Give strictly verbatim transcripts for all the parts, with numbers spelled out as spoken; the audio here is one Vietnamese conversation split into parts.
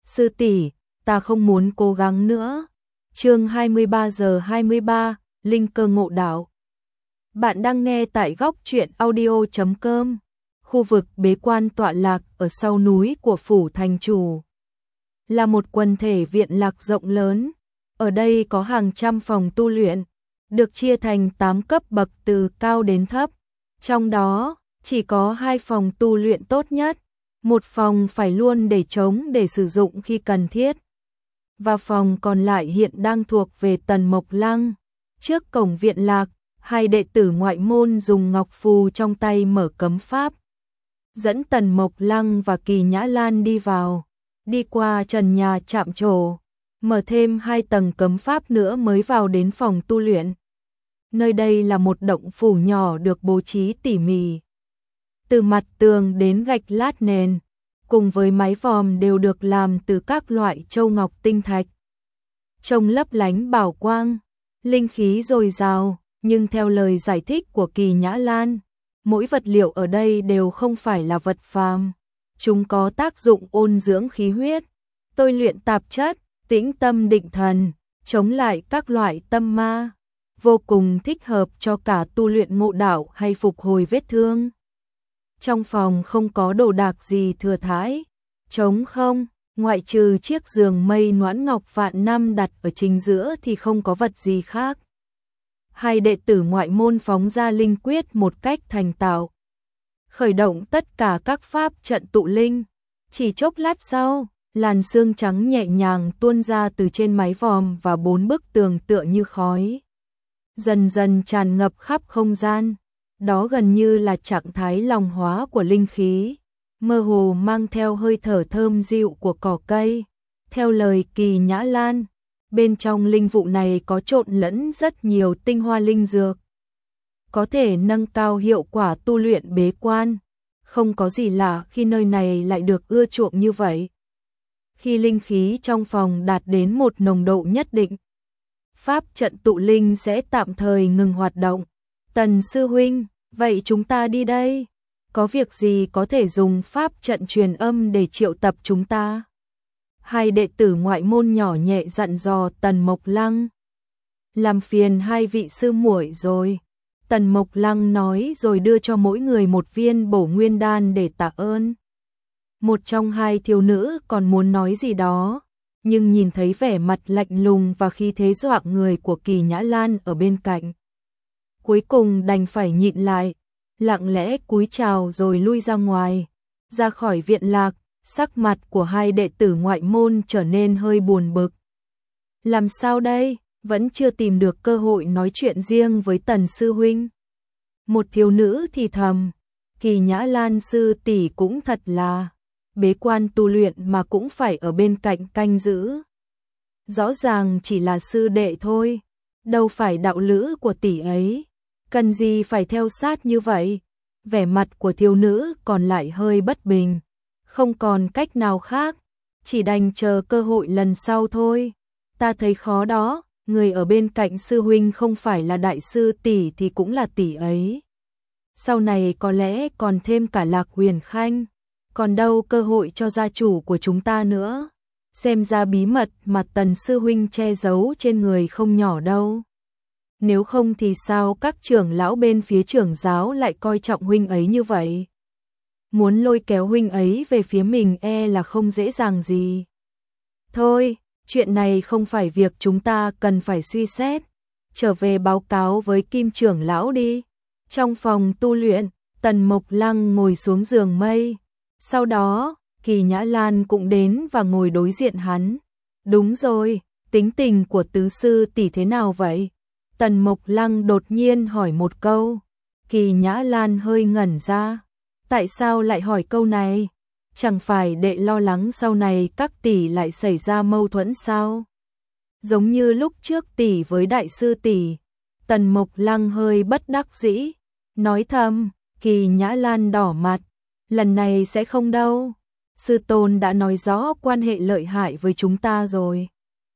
Sư tỷ, ta không muốn cố gắng nữa. Chương hai mươi ba giờ hai mươi ba, Linh cơ ngộ đạo. Bạn đang nghe tại góc truyện audio chấm com. Khu vực bế quan tọa lạc ở sau núi của phủ thành chủ. Là một quần thể viện lạc rộng lớn. Ở đây có hàng trăm phòng tu luyện, được chia thành tám cấp bậc từ cao đến thấp. Trong đó, chỉ có hai phòng tu luyện tốt nhất. Một phòng phải luôn để trống để sử dụng khi cần thiết. Và phòng còn lại hiện đang thuộc về Tần Mộc Lăng. Trước cổng viện lạc, hai đệ tử ngoại môn dùng ngọc phù trong tay mở cấm pháp. Dẫn Tần Mộc Lăng và Kỳ Nhã Lan đi vào. Đi qua trần nhà chạm trổ. Mở thêm hai tầng cấm pháp nữa mới vào đến phòng tu luyện. Nơi đây là một động phủ nhỏ được bố trí tỉ mỉ. Từ mặt tường đến gạch lát nền, cùng với mái vòm đều được làm từ các loại châu ngọc tinh thạch. Trông lấp lánh bảo quang, linh khí dồi dào, nhưng theo lời giải thích của Kỳ Nhã Lan, mỗi vật liệu ở đây đều không phải là vật phàm. Chúng có tác dụng ôn dưỡng khí huyết, tôi luyện tạp chất, tĩnh tâm định thần, chống lại các loại tâm ma, vô cùng thích hợp cho cả tu luyện ngộ đạo hay phục hồi vết thương. Trong phòng không có đồ đạc gì thừa thãi, trống không, ngoại trừ chiếc giường mây noãn ngọc vạn năm đặt ở chính giữa thì không có vật gì khác. Hai đệ tử ngoại môn phóng ra linh quyết một cách thành thạo, khởi động tất cả các pháp trận tụ linh. Chỉ chốc lát sau, làn sương trắng nhẹ nhàng tuôn ra từ trên mái vòm và bốn bức tường tựa như khói, dần dần tràn ngập khắp không gian. Đó gần như là trạng thái long hóa của linh khí, mơ hồ mang theo hơi thở thơm dịu của cỏ cây. Theo lời Kỳ Nhã Lan, bên trong linh vụ này có trộn lẫn rất nhiều tinh hoa linh dược, có thể nâng cao hiệu quả tu luyện bế quan. Không có gì lạ khi nơi này lại được ưa chuộng như vậy. Khi linh khí trong phòng đạt đến một nồng độ nhất định, pháp trận tụ linh sẽ tạm thời ngừng hoạt động. Tần sư huynh, vậy chúng ta đi đây. Có việc gì có thể dùng pháp trận truyền âm để triệu tập chúng ta? Hai đệ tử ngoại môn nhỏ nhẹ dặn dò Tần Mộc Lăng. Làm phiền hai vị sư muội rồi. Tần Mộc Lăng nói rồi đưa cho mỗi người một viên bổ nguyên đan để tạ ơn. Một trong hai thiếu nữ còn muốn nói gì đó, nhưng nhìn thấy vẻ mặt lạnh lùng và khí thế dọa người của Kỳ Nhã Lan ở bên cạnh, cuối cùng đành phải nhịn lại, lặng lẽ cúi chào rồi lui ra ngoài. Ra khỏi viện lạc, sắc mặt của hai đệ tử ngoại môn trở nên hơi buồn bực. Làm sao đây, vẫn chưa tìm được cơ hội nói chuyện riêng với Tần sư huynh. Một thiếu nữ thì thầm, Kỳ Nhã Lan sư tỷ cũng thật là bế quan tu luyện mà cũng phải ở bên cạnh canh giữ. Rõ ràng chỉ là sư đệ thôi, đâu phải đạo lữ của tỷ ấy, cần gì phải theo sát như vậy. Vẻ mặt của thiếu nữ còn lại hơi bất bình, không còn cách nào khác, chỉ đành chờ cơ hội lần sau thôi. Ta thấy khó đó, người ở bên cạnh sư huynh không phải là đại sư tỷ thì cũng là tỷ ấy. Sau này có lẽ còn thêm cả Lạc Huyền Khanh, còn đâu cơ hội cho gia chủ của chúng ta nữa. Xem ra bí mật mà Tần sư huynh che giấu trên người không nhỏ đâu. Nếu không thì sao các trưởng lão bên phía trưởng giáo lại coi trọng huynh ấy như vậy? Muốn lôi kéo huynh ấy về phía mình e là không dễ dàng gì. Thôi, chuyện này không phải việc chúng ta cần phải suy xét. Trở về báo cáo với Kim trưởng lão đi. Trong phòng tu luyện, Tần Mộc Lăng ngồi xuống giường mây. Sau đó, Kỳ Nhã Lan cũng đến và ngồi đối diện hắn. Đúng rồi, tính tình của tứ sư tỷ thế nào vậy? Tần Mộc Lăng đột nhiên hỏi một câu. Kỳ Nhã Lan hơi ngẩn ra. Tại sao lại hỏi câu này? Chẳng phải đệ lo lắng sau này các tỷ lại xảy ra mâu thuẫn sao? Giống như lúc trước tỷ với đại sư tỷ. Tần Mộc Lăng hơi bất đắc dĩ, nói thầm. Kỳ Nhã Lan đỏ mặt. Lần này sẽ không đâu. Sư tôn đã nói rõ quan hệ lợi hại với chúng ta rồi,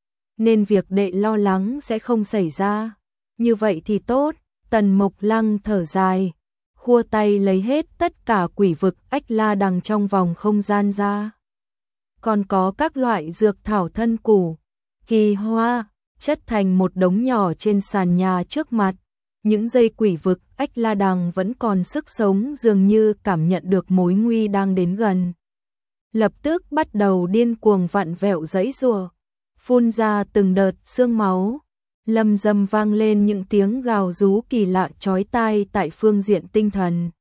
nên việc đệ lo lắng sẽ không xảy ra. Như vậy thì tốt. Tần Mộc Lăng thở dài, khua tay lấy hết tất cả quỷ vực ách la đằng trong vòng không gian ra. còn có các loại dược thảo thân củ, kỳ hoa, chất thành một đống nhỏ trên sàn nhà trước mặt. Những dây quỷ vực ách la đằng vẫn còn sức sống, dường như cảm nhận được mối nguy đang đến gần. Lập tức bắt đầu điên cuồng vặn vẹo giãy giụa, phun ra từng đợt xương máu. Lâm dâm vang lên những tiếng gào rú kỳ lạ chói tai tại phương diện tinh thần.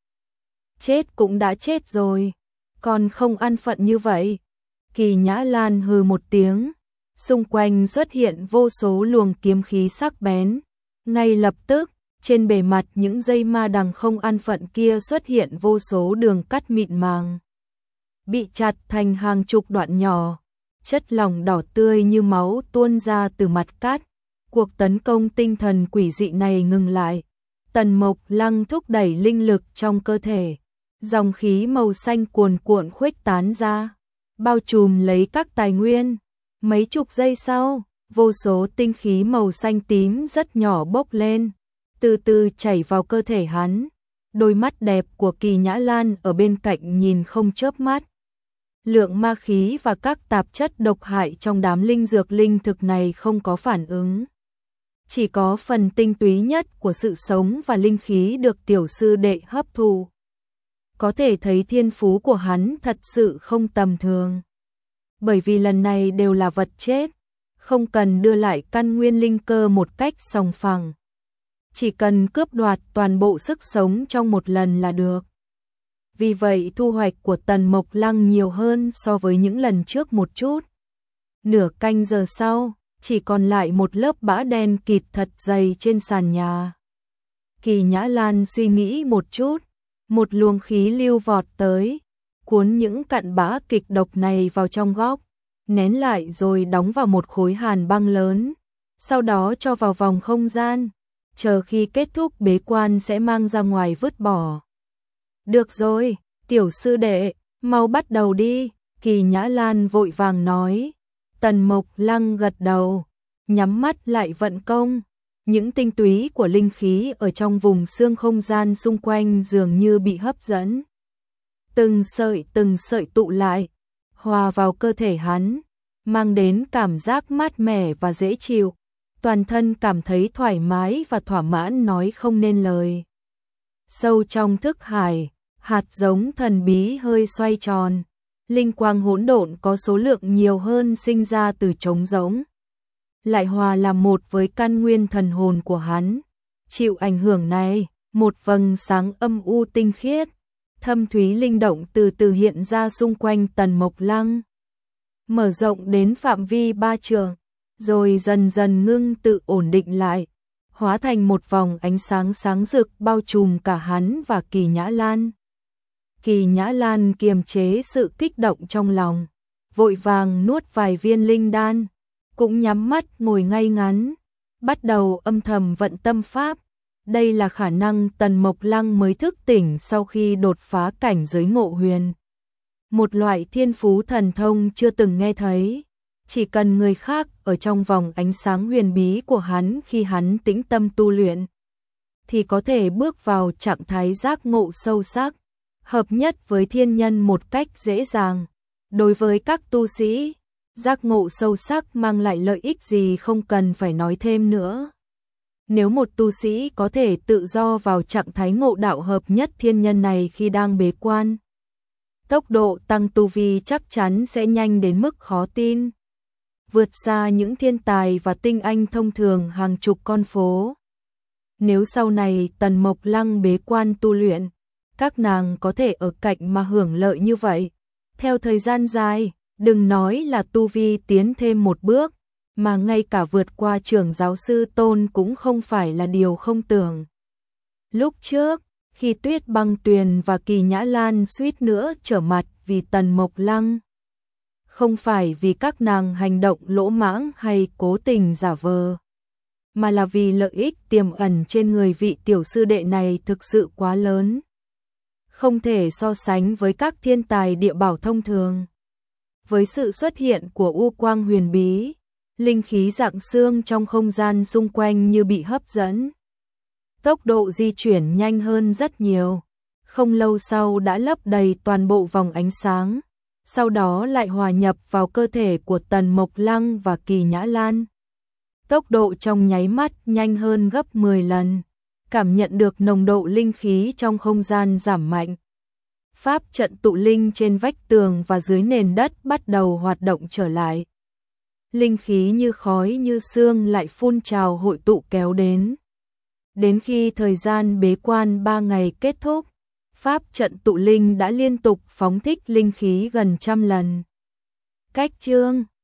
Chết cũng đã chết rồi, còn không ăn phận như vậy. Kỳ Nhã Lan hừ một tiếng, xung quanh xuất hiện vô số luồng kiếm khí sắc bén. Ngay lập tức, trên bề mặt những dây ma đằng không ăn phận kia xuất hiện vô số đường cắt mịn màng, bị chặt thành hàng chục đoạn nhỏ, chất lỏng đỏ tươi như máu tuôn ra từ mặt cát. Cuộc tấn công tinh thần quỷ dị này ngừng lại. Tần Mộc Lăng thúc đẩy linh lực trong cơ thể, dòng khí màu xanh cuồn cuộn khuếch tán ra, bao trùm lấy các tài nguyên. Mấy chục giây sau, vô số tinh khí màu xanh tím rất nhỏ bốc lên, từ từ chảy vào cơ thể hắn. Đôi mắt đẹp của Kỳ Nhã Lan ở bên cạnh nhìn không chớp mắt. Lượng ma khí và các tạp chất độc hại trong đám linh dược linh thực này không có phản ứng. Chỉ có phần tinh túy nhất của sự sống và linh khí được tiểu sư đệ hấp thu. Có thể thấy thiên phú của hắn thật sự không tầm thường. Bởi vì lần này đều là vật chết, không cần đưa lại căn nguyên linh cơ một cách sòng phẳng. Chỉ cần cướp đoạt toàn bộ sức sống trong một lần là được. Vì vậy thu hoạch của Tần Mộc Lăng nhiều hơn so với những lần trước một chút. Nửa canh giờ sau, chỉ còn lại một lớp bã đen kịt thật dày trên sàn nhà. Kỳ Nhã Lan suy nghĩ một chút, một luồng khí lưu vọt tới, cuốn những cặn bã kịch độc này vào trong góc, nén lại rồi đóng vào một khối hàn băng lớn, sau đó cho vào vòng không gian, chờ khi kết thúc bế quan sẽ mang ra ngoài vứt bỏ. Được rồi, tiểu sư đệ, mau bắt đầu đi, Kỳ Nhã Lan vội vàng nói. Tần Mộc Lăng gật đầu, nhắm mắt lại vận công. Những tinh túy của linh khí ở trong vùng xương không gian xung quanh dường như bị hấp dẫn. Từng sợi từng sợi tụ lại, hòa vào cơ thể hắn, mang đến cảm giác mát mẻ và dễ chịu. Toàn thân cảm thấy thoải mái và thỏa mãn nói không nên lời. Sâu trong thức hải, hạt giống thần bí hơi xoay tròn. Linh quang hỗn độn có số lượng nhiều hơn sinh ra từ trống rỗng, lại hòa làm một với căn nguyên thần hồn của hắn. Chịu ảnh hưởng này, một vầng sáng âm u tinh khiết, thâm thúy linh động từ từ hiện ra xung quanh Tần Mộc Lăng, mở rộng đến phạm vi ba trượng, rồi dần dần ngưng tự ổn định lại, hóa thành một vòng ánh sáng sáng rực bao trùm cả hắn và Kỳ Nhã Lan. Kỳ Nhã Lan kiềm chế sự kích động trong lòng, vội vàng nuốt vài viên linh đan, cũng nhắm mắt ngồi ngay ngắn, bắt đầu âm thầm vận tâm pháp. Đây là khả năng Tần Mộc Lăng mới thức tỉnh sau khi đột phá cảnh giới ngộ huyền. Một loại thiên phú thần thông chưa từng nghe thấy, chỉ cần người khác ở trong vòng ánh sáng huyền bí của hắn khi hắn tĩnh tâm tu luyện, thì có thể bước vào trạng thái giác ngộ sâu sắc, hợp nhất với thiên nhân một cách dễ dàng. Đối với các tu sĩ, giác ngộ sâu sắc mang lại lợi ích gì không cần phải nói thêm nữa. Nếu một tu sĩ có thể tự do vào trạng thái ngộ đạo hợp nhất thiên nhân này khi đang bế quan, tốc độ tăng tu vi chắc chắn sẽ nhanh đến mức khó tin, vượt xa những thiên tài và tinh anh thông thường hàng chục con phố. Nếu sau này Tần Mộc Lăng bế quan tu luyện, các nàng có thể ở cạnh mà hưởng lợi như vậy, theo thời gian dài, đừng nói là tu vi tiến thêm một bước, mà ngay cả vượt qua trưởng giáo sư Tôn cũng không phải là điều không tưởng. Lúc trước, khi Tuyết Băng Tuyền và Kỳ Nhã Lan suýt nữa trở mặt vì Tần Mộc Lăng, không phải vì các nàng hành động lỗ mãng hay cố tình giả vờ, mà là vì lợi ích tiềm ẩn trên người vị tiểu sư đệ này thực sự quá lớn, không thể so sánh với các thiên tài địa bảo thông thường. Với sự xuất hiện của u quang huyền bí, linh khí rạng xương trong không gian xung quanh như bị hấp dẫn. Tốc độ di chuyển nhanh hơn rất nhiều, không lâu sau đã lấp đầy toàn bộ vòng ánh sáng, sau đó lại hòa nhập vào cơ thể của Tần Mộc Lăng và Kỳ Nhã Lan. Tốc độ trong nháy mắt nhanh hơn gấp mười lần, cảm nhận được nồng độ linh khí trong không gian giảm mạnh. Pháp trận tụ linh trên vách tường và dưới nền đất bắt đầu hoạt động trở lại. Linh khí như khói như sương lại phun trào hội tụ kéo đến. Đến khi thời gian bế quan ba ngày kết thúc, pháp trận tụ linh đã liên tục phóng thích linh khí gần trăm lần. Cách chương